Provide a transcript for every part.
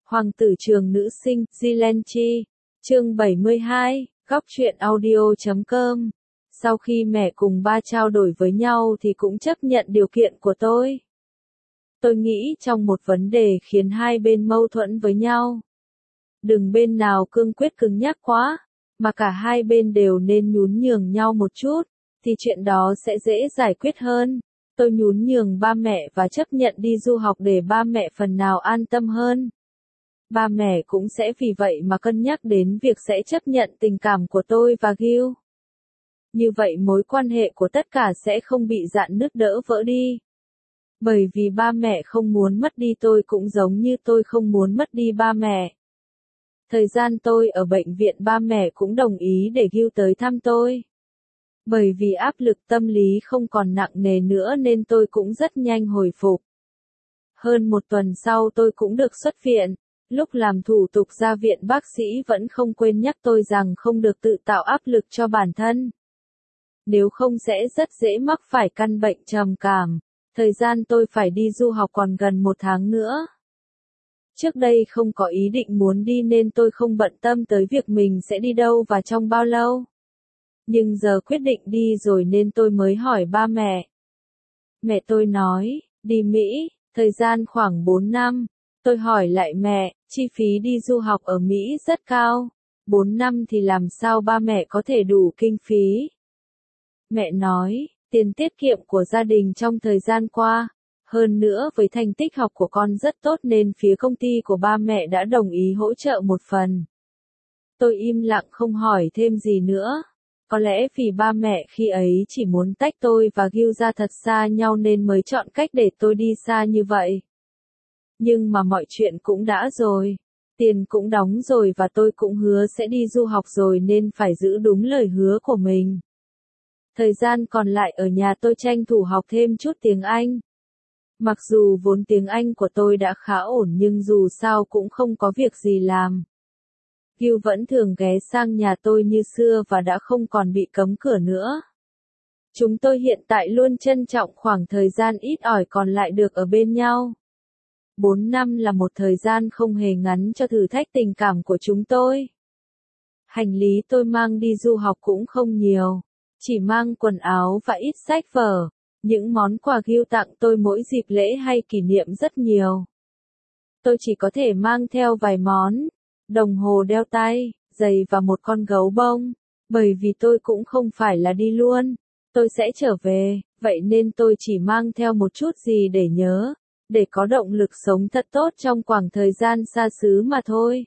Hoàng tử trường nữ sinh, Zilenchi. Chương 72, góc truyện audio.com. Sau khi mẹ cùng ba trao đổi với nhau thì cũng chấp nhận điều kiện của tôi. Tôi nghĩ trong một vấn đề khiến hai bên mâu thuẫn với nhau, đừng bên nào cương quyết cứng nhắc quá, mà cả hai bên đều nên nhún nhường nhau một chút, thì chuyện đó sẽ dễ giải quyết hơn. Tôi nhún nhường ba mẹ và chấp nhận đi du học để ba mẹ phần nào an tâm hơn. Ba mẹ cũng sẽ vì vậy mà cân nhắc đến việc sẽ chấp nhận tình cảm của tôi và Gil. Như vậy mối quan hệ của tất cả sẽ không bị rạn nứt đỡ vỡ đi. Bởi vì ba mẹ không muốn mất đi tôi cũng giống như tôi không muốn mất đi ba mẹ. Thời gian tôi ở bệnh viện ba mẹ cũng đồng ý để Gil tới thăm tôi. Bởi vì áp lực tâm lý không còn nặng nề nữa nên tôi cũng rất nhanh hồi phục. Hơn một tuần sau tôi cũng được xuất viện. Lúc làm thủ tục ra viện bác sĩ vẫn không quên nhắc tôi rằng không được tự tạo áp lực cho bản thân. Nếu không sẽ rất dễ mắc phải căn bệnh trầm cảm. Thời gian tôi phải đi du học còn gần 1 tháng nữa. Trước đây không có ý định muốn đi nên tôi không bận tâm tới việc mình sẽ đi đâu và trong bao lâu. Nhưng giờ quyết định đi rồi nên tôi mới hỏi ba mẹ. Mẹ tôi nói, đi Mỹ, thời gian khoảng 4 năm. Tôi hỏi lại mẹ, chi phí đi du học ở Mỹ rất cao. 4 năm thì làm sao ba mẹ có thể đủ kinh phí? Mẹ nói, tiền tiết kiệm của gia đình trong thời gian qua. Hơn nữa với thành tích học của con rất tốt nên phía công ty của ba mẹ đã đồng ý hỗ trợ một phần. Tôi im lặng không hỏi thêm gì nữa. Có lẽ vì ba mẹ khi ấy chỉ muốn tách tôi và Gil ra thật xa nhau nên mới chọn cách để tôi đi xa như vậy. Nhưng mà mọi chuyện cũng đã rồi. Tiền cũng đóng rồi và tôi cũng hứa sẽ đi du học rồi nên phải giữ đúng lời hứa của mình. Thời gian còn lại ở nhà tôi tranh thủ học thêm chút tiếng Anh. Mặc dù vốn tiếng Anh của tôi đã khá ổn nhưng dù sao cũng không có việc gì làm. Gil vẫn thường ghé sang nhà tôi như xưa và đã không còn bị cấm cửa nữa. Chúng tôi hiện tại luôn trân trọng khoảng thời gian ít ỏi còn lại được ở bên nhau. 4 năm là một thời gian không hề ngắn cho thử thách tình cảm của chúng tôi. Hành lý tôi mang đi du học cũng không nhiều. Chỉ mang quần áo và ít sách vở. Những món quà Gil tặng tôi mỗi dịp lễ hay kỷ niệm rất nhiều. Tôi chỉ có thể mang theo vài món. Đồng hồ đeo tay, giày và một con gấu bông. Bởi vì tôi cũng không phải là đi luôn. Tôi sẽ trở về, vậy nên tôi chỉ mang theo một chút gì để nhớ. Để có động lực sống thật tốt trong khoảng thời gian xa xứ mà thôi.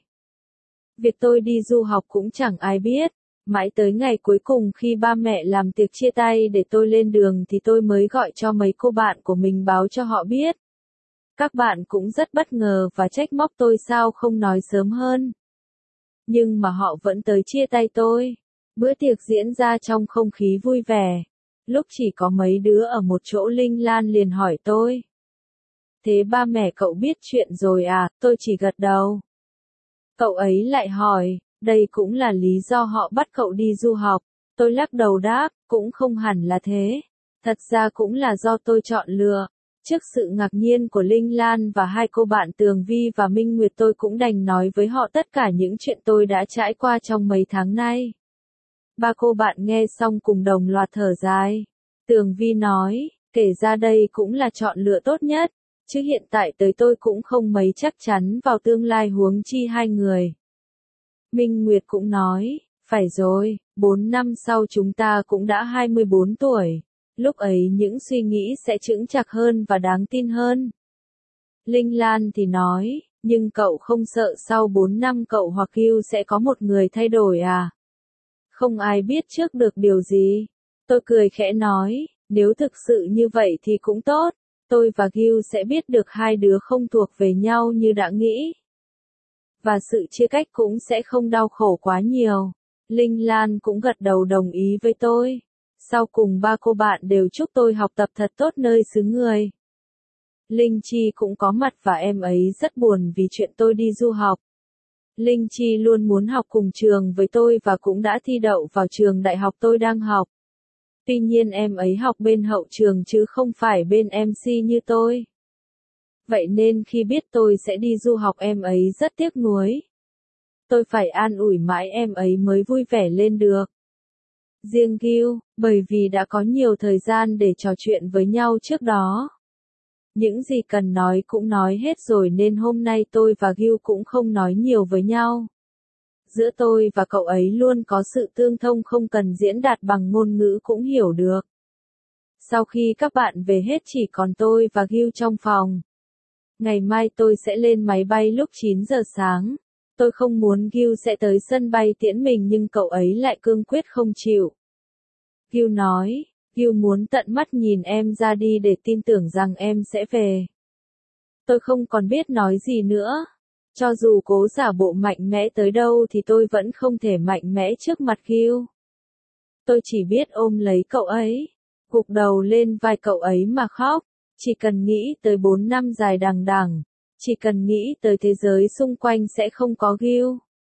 Việc tôi đi du học cũng chẳng ai biết. Mãi tới ngày cuối cùng khi ba mẹ làm tiệc chia tay để tôi lên đường thì tôi mới gọi cho mấy cô bạn của mình báo cho họ biết. Các bạn cũng rất bất ngờ và trách móc tôi sao không nói sớm hơn. Nhưng mà họ vẫn tới chia tay tôi. Bữa tiệc diễn ra trong không khí vui vẻ. Lúc chỉ có mấy đứa ở một chỗ Linh Lan liền hỏi tôi. Thế ba mẹ cậu biết chuyện rồi à? Tôi chỉ gật đầu. Cậu ấy lại hỏi, đây cũng là lý do họ bắt cậu đi du học. Tôi lắc đầu đáp, cũng không hẳn là thế. Thật ra cũng là do tôi chọn lựa. Trước sự ngạc nhiên của Linh Lan và hai cô bạn Tường Vi và Minh Nguyệt tôi cũng đành nói với họ tất cả những chuyện tôi đã trải qua trong mấy tháng nay. Ba cô bạn nghe xong cùng đồng loạt thở dài. Tường Vi nói, kể ra đây cũng là chọn lựa tốt nhất. Chứ hiện tại tới tôi cũng không mấy chắc chắn vào tương lai huống chi hai người. Minh Nguyệt cũng nói, phải rồi, 4 năm sau chúng ta cũng đã 24 tuổi. Lúc ấy những suy nghĩ sẽ chững chạc hơn và đáng tin hơn. Linh Lan thì nói, nhưng cậu không sợ sau 4 năm cậu hoặc Gil sẽ có một người thay đổi à? Không ai biết trước được điều gì. Tôi cười khẽ nói, nếu thực sự như vậy thì cũng tốt. Tôi và Gil sẽ biết được hai đứa không thuộc về nhau như đã nghĩ. Và sự chia cách cũng sẽ không đau khổ quá nhiều. Linh Lan cũng gật đầu đồng ý với tôi. Sau cùng ba cô bạn đều chúc tôi học tập thật tốt nơi xứ người. Linh Chi cũng có mặt và em ấy rất buồn vì chuyện tôi đi du học. Linh Chi luôn muốn học cùng trường với tôi và cũng đã thi đậu vào trường đại học tôi đang học. Tuy nhiên em ấy học bên hậu trường chứ không phải bên MC như tôi. Vậy nên khi biết tôi sẽ đi du học em ấy rất tiếc nuối. Tôi phải an ủi mãi em ấy mới vui vẻ lên được. Riêng Gil, bởi vì đã có nhiều thời gian để trò chuyện với nhau trước đó. Những gì cần nói cũng nói hết rồi nên hôm nay tôi và Gil cũng không nói nhiều với nhau. Giữa tôi và cậu ấy luôn có sự tương thông không cần diễn đạt bằng ngôn ngữ cũng hiểu được. Sau khi các bạn về hết chỉ còn tôi và Gil trong phòng. Ngày mai tôi sẽ lên máy bay lúc 9 giờ sáng. Tôi không muốn Gil sẽ tới sân bay tiễn mình nhưng cậu ấy lại cương quyết không chịu. Gil nói, Gil muốn tận mắt nhìn em ra đi để tin tưởng rằng em sẽ về. Tôi không còn biết nói gì nữa. Cho dù cố giả bộ mạnh mẽ tới đâu thì tôi vẫn không thể mạnh mẽ trước mặt Gil. Tôi chỉ biết ôm lấy cậu ấy, gục đầu lên vai cậu ấy mà khóc. Chỉ cần nghĩ tới 4 năm dài đằng đẵng, chỉ cần nghĩ tới thế giới xung quanh sẽ không có Gil.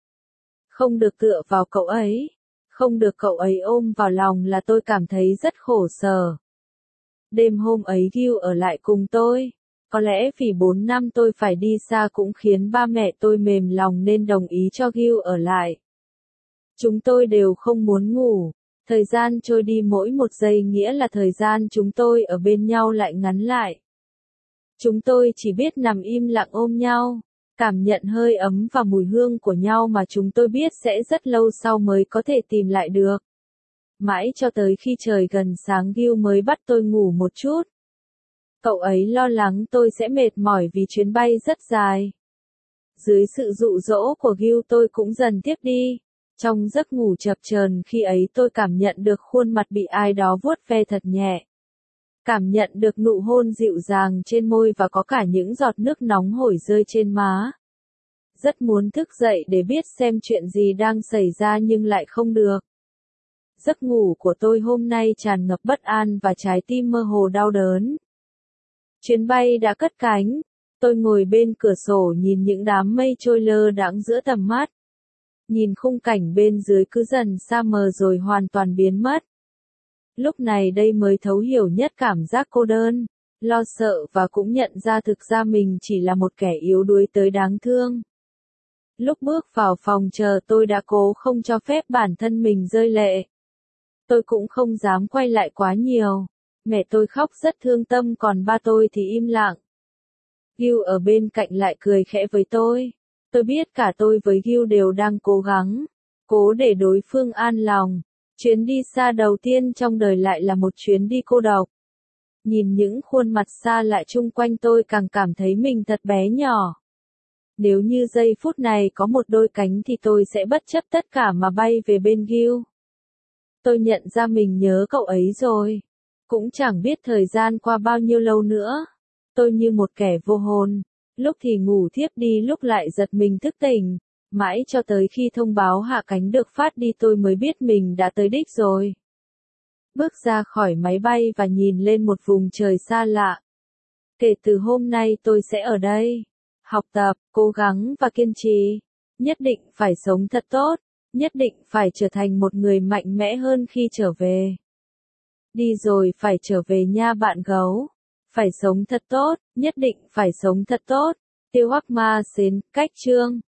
Không được tựa vào cậu ấy, không được cậu ấy ôm vào lòng là tôi cảm thấy rất khổ sở. Đêm hôm ấy Gil ở lại cùng tôi. Có lẽ vì 4 năm tôi phải đi xa cũng khiến ba mẹ tôi mềm lòng nên đồng ý cho Gil ở lại. Chúng tôi đều không muốn ngủ. Thời gian trôi đi mỗi một giây nghĩa là thời gian chúng tôi ở bên nhau lại ngắn lại. Chúng tôi chỉ biết nằm im lặng ôm nhau, cảm nhận hơi ấm và mùi hương của nhau mà chúng tôi biết sẽ rất lâu sau mới có thể tìm lại được. Mãi cho tới khi trời gần sáng Gil mới bắt tôi ngủ một chút. Cậu ấy lo lắng tôi sẽ mệt mỏi vì chuyến bay rất dài. Dưới sự dụ dỗ của Gil tôi cũng dần tiếp đi. Trong giấc ngủ chập chờn khi ấy tôi cảm nhận được khuôn mặt bị ai đó vuốt ve thật nhẹ. Cảm nhận được nụ hôn dịu dàng trên môi và có cả những giọt nước nóng hổi rơi trên má. Rất muốn thức dậy để biết xem chuyện gì đang xảy ra nhưng lại không được. Giấc ngủ của tôi hôm nay tràn ngập bất an và trái tim mơ hồ đau đớn. Chuyến bay đã cất cánh. Tôi ngồi bên cửa sổ nhìn những đám mây trôi lơ đãng giữa tầm mắt. Nhìn khung cảnh bên dưới cứ dần xa mờ rồi hoàn toàn biến mất. Lúc này đây mới thấu hiểu nhất cảm giác cô đơn, lo sợ và cũng nhận ra thực ra mình chỉ là một kẻ yếu đuối tới đáng thương. Lúc bước vào phòng chờ tôi đã cố không cho phép bản thân mình rơi lệ. Tôi cũng không dám quay lại quá nhiều. Mẹ tôi khóc rất thương tâm còn ba tôi thì im lặng. Gil ở bên cạnh lại cười khẽ với tôi. Tôi biết cả tôi với Gil đều đang cố để đối phương an lòng. Chuyến đi xa đầu tiên trong đời lại là một chuyến đi cô độc. Nhìn những khuôn mặt xa lạ chung quanh tôi càng cảm thấy mình thật bé nhỏ. Nếu như giây phút này có một đôi cánh thì tôi sẽ bất chấp tất cả mà bay về bên Gil. Tôi nhận ra mình nhớ cậu ấy rồi. Cũng chẳng biết thời gian qua bao nhiêu lâu nữa. Tôi như một kẻ vô hồn. Lúc thì ngủ thiếp đi lúc lại giật mình thức tỉnh. Mãi cho tới khi thông báo hạ cánh được phát đi tôi mới biết mình đã tới đích rồi. Bước ra khỏi máy bay và nhìn lên một vùng trời xa lạ. Kể từ hôm nay tôi sẽ ở đây. Học tập, cố gắng và kiên trì. Nhất định phải sống thật tốt. Nhất định phải trở thành một người mạnh mẽ hơn khi trở về. Đi rồi phải trở về nha bạn gấu. Phải sống thật tốt, nhất định phải sống thật tốt. Tiêu Hoắc Ma Xến, cách chương.